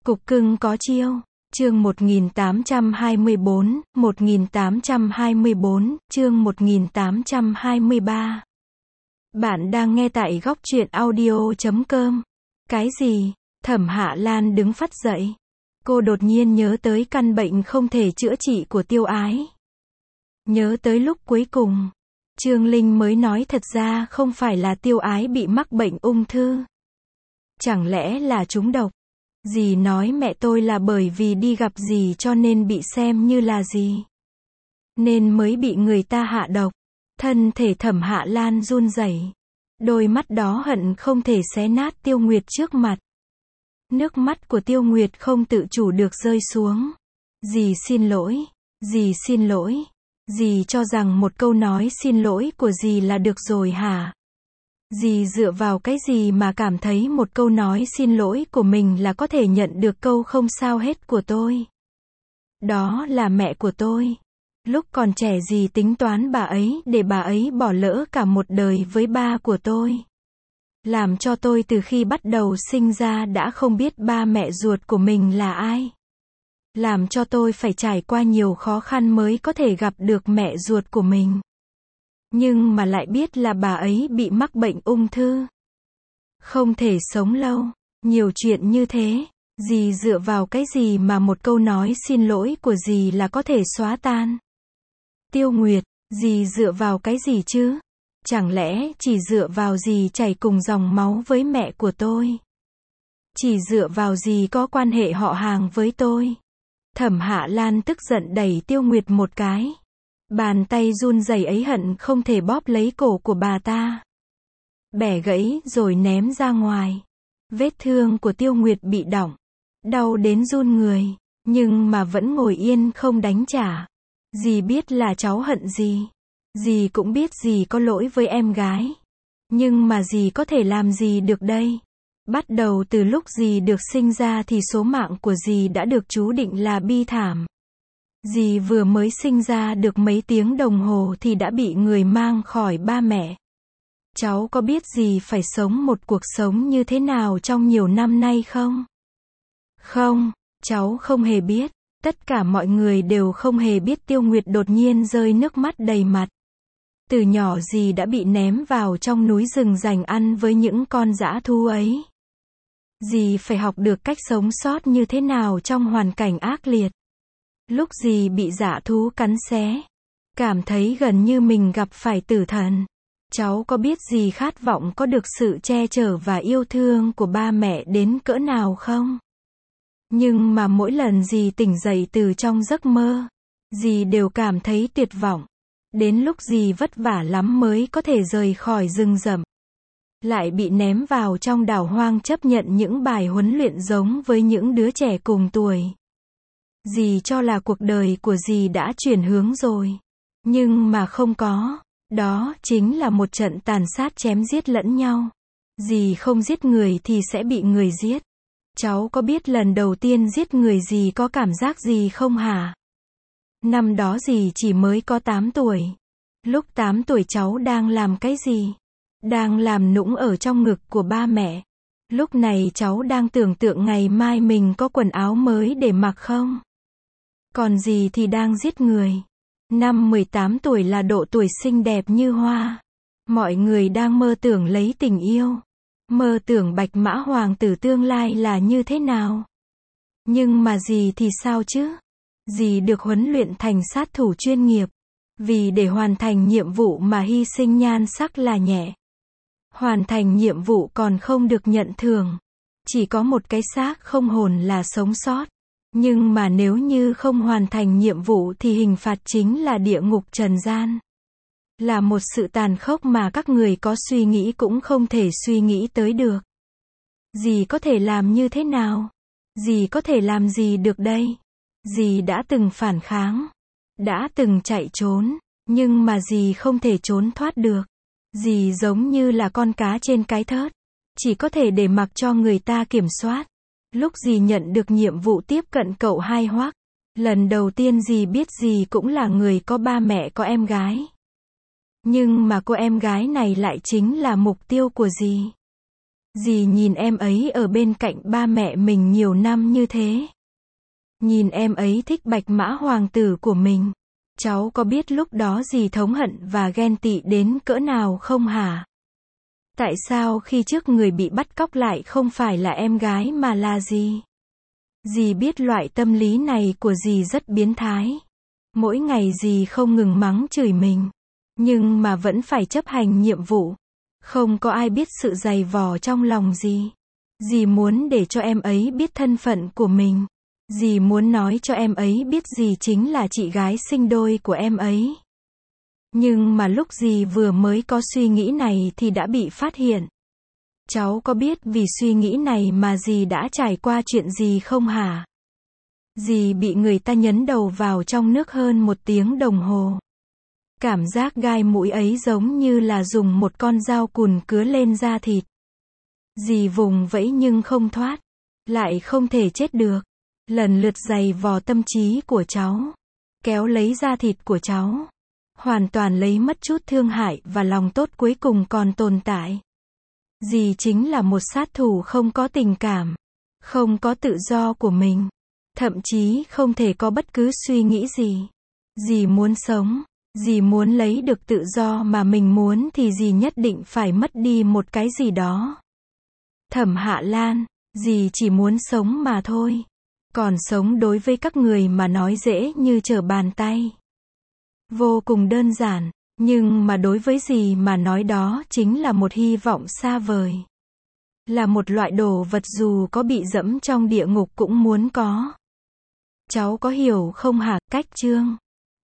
Cục cưng có chiêu. Chương 1824, 1824, chương 1823. Bạn đang nghe tại góc truyện audio.com. Cái gì? Thẩm Hạ Lan đứng phắt dậy. Cô đột nhiên nhớ tới căn bệnh không thể chữa trị của Tiêu Ái. Nhớ tới lúc cuối cùng, Trương Linh mới nói thật ra không phải là Tiêu Ái bị mắc bệnh ung thư. Chẳng lẽ là trúng độc? Dì nói mẹ tôi là bởi vì đi gặp dì cho nên bị xem như là dì, nên mới bị người ta hạ độc. Thân thể Thẩm Hạ Lan run rẩy, đôi mắt đó hận không thể xé nát Tiêu Nguyệt trước mặt. Nước mắt của Tiêu Nguyệt không tự chủ được rơi xuống. Dì xin lỗi, dì xin lỗi. Dì cho rằng một câu nói xin lỗi của dì là được rồi hả? Dì dựa vào cái gì mà cảm thấy một câu nói xin lỗi của mình là có thể nhận được câu không sao hết của tôi? Đó là mẹ của tôi. Lúc còn trẻ dì tính toán bà ấy để bà ấy bỏ lỡ cả một đời với ba của tôi. Làm cho tôi từ khi bắt đầu sinh ra đã không biết ba mẹ ruột của mình là ai. Làm cho tôi phải trải qua nhiều khó khăn mới có thể gặp được mẹ ruột của mình. Nhưng mà lại biết là bà ấy bị mắc bệnh ung thư, không thể sống lâu. Nhiều chuyện như thế, dì dựa vào cái gì mà một câu nói xin lỗi của dì là có thể xóa tan? Tiêu Nguyệt, dì dựa vào cái gì chứ? Chẳng lẽ chỉ dựa vào dì chảy cùng dòng máu với mẹ của tôi? Chỉ dựa vào dì có quan hệ họ hàng với tôi? Thẩm Hạ Lan tức giận đẩy Tiêu Nguyệt một cái. Bàn tay run rẩy ấy hận không thể bóp lấy cổ của bà ta, bẻ gãy rồi ném ra ngoài. Vết thương của Tiêu Nguyệt bị đỏng, đau đến run người, nhưng mà vẫn ngồi yên không đánh trả. Dì biết là cháu hận dì. Dì cũng biết dì có lỗi với em gái. Nhưng mà dì có thể làm gì được đây? Bắt đầu từ lúc dì được sinh ra thì số mạng của dì đã được chú định là bi thảm. Dì vừa mới sinh ra được mấy tiếng đồng hồ thì đã bị người mang khỏi ba mẹ. Cháu có biết dì phải sống một cuộc sống như thế nào trong nhiều năm nay không? Không, cháu không hề biết. Tất cả mọi người đều không hề biết. Tiêu Nguyệt đột nhiên rơi nước mắt đầy mặt. Từ nhỏ dì đã bị ném vào trong núi rừng giành ăn với những con dã thú ấy. Dì phải học được cách sống sót như thế nào trong hoàn cảnh ác liệt. Lúc dì bị dã thú cắn xé, cảm thấy gần như mình gặp phải tử thần. Cháu có biết dì khát vọng có được sự che chở và yêu thương của ba mẹ đến cỡ nào không? Nhưng mà mỗi lần dì tỉnh dậy từ trong giấc mơ, dì đều cảm thấy tuyệt vọng. Đến lúc dì vất vả lắm mới có thể rời khỏi rừng rậm, lại bị ném vào trong đảo hoang chấp nhận những bài huấn luyện giống với những đứa trẻ cùng tuổi. Dì cho là cuộc đời của dì đã chuyển hướng rồi. Nhưng mà không có. Đó chính là một trận tàn sát chém giết lẫn nhau. Dì không giết người thì sẽ bị người giết. Cháu có biết lần đầu tiên giết người dì có cảm giác gì không hả? Năm đó dì chỉ mới có 8 tuổi. Lúc 8 tuổi cháu đang làm cái gì? Đang làm nũng ở trong ngực của ba mẹ. Lúc này cháu đang tưởng tượng ngày mai mình có quần áo mới để mặc không? Còn dì thì đang giết người. Năm 18 tuổi là độ tuổi xinh đẹp như hoa. Mọi người đang mơ tưởng lấy tình yêu. Mơ tưởng Bạch Mã Hoàng tử tương lai là như thế nào. Nhưng mà dì thì sao chứ? Dì được huấn luyện thành sát thủ chuyên nghiệp. Vì để hoàn thành nhiệm vụ mà hy sinh nhan sắc là nhẹ. Hoàn thành nhiệm vụ còn không được nhận thưởng. Chỉ có một cái xác không hồn là sống sót. Nhưng mà nếu như không hoàn thành nhiệm vụ thì hình phạt chính là địa ngục trần gian. Là một sự tàn khốc mà các người có suy nghĩ cũng không thể suy nghĩ tới được. Dì có thể làm như thế nào? Dì có thể làm gì được đây? Dì đã từng phản kháng, đã từng chạy trốn, nhưng mà dì không thể trốn thoát được. Dì giống như là con cá trên cái thớt, chỉ có thể để mặc cho người ta kiểm soát. Lúc dì nhận được nhiệm vụ tiếp cận cậu Hai Hoác, lần đầu tiên dì biết dì cũng là người có ba mẹ có em gái. Nhưng mà cô em gái này lại chính là mục tiêu của dì. Dì nhìn em ấy ở bên cạnh ba mẹ mình nhiều năm như thế. Nhìn em ấy thích bạch mã hoàng tử của mình. Cháu có biết lúc đó dì thống hận và ghen tị đến cỡ nào không hả? Tại sao khi trước người bị bắt cóc lại không phải là em gái mà là dì? Dì biết loại tâm lý này của dì rất biến thái. Mỗi ngày dì không ngừng mắng chửi mình. Nhưng mà vẫn phải chấp hành nhiệm vụ. Không có ai biết sự dày vò trong lòng dì. Dì muốn để cho em ấy biết thân phận của mình. Dì muốn nói cho em ấy biết dì chính là chị gái sinh đôi của em ấy. Nhưng mà lúc dì vừa mới có suy nghĩ này thì đã bị phát hiện. Cháu có biết vì suy nghĩ này mà dì đã trải qua chuyện gì không hả? Dì bị người ta nhấn đầu vào trong nước hơn 1 tiếng đồng hồ. Cảm giác gai mũi ấy giống như là dùng một con dao cùn cứa lên da thịt. Dì vùng vẫy nhưng không thoát. Lại không thể chết được. Lần lượt giày vò tâm trí của cháu. Kéo lấy da thịt của cháu. Hoàn toàn lấy mất chút thương hại và lòng tốt cuối cùng còn tồn tại. Dì chính là một sát thủ không có tình cảm. Không có tự do của mình. Thậm chí không thể có bất cứ suy nghĩ gì. Dì muốn sống. Dì muốn lấy được tự do mà mình muốn thì dì nhất định phải mất đi một cái gì đó. Thẩm Hạ Lan, dì chỉ muốn sống mà thôi. Còn sống đối với các người mà nói dễ như trở bàn tay. Vô cùng đơn giản, nhưng mà đối với dì mà nói đó chính là một hy vọng xa vời. Là một loại đồ vật dù có bị dẫm trong địa ngục cũng muốn có. Cháu có hiểu không hả, Cách Trương?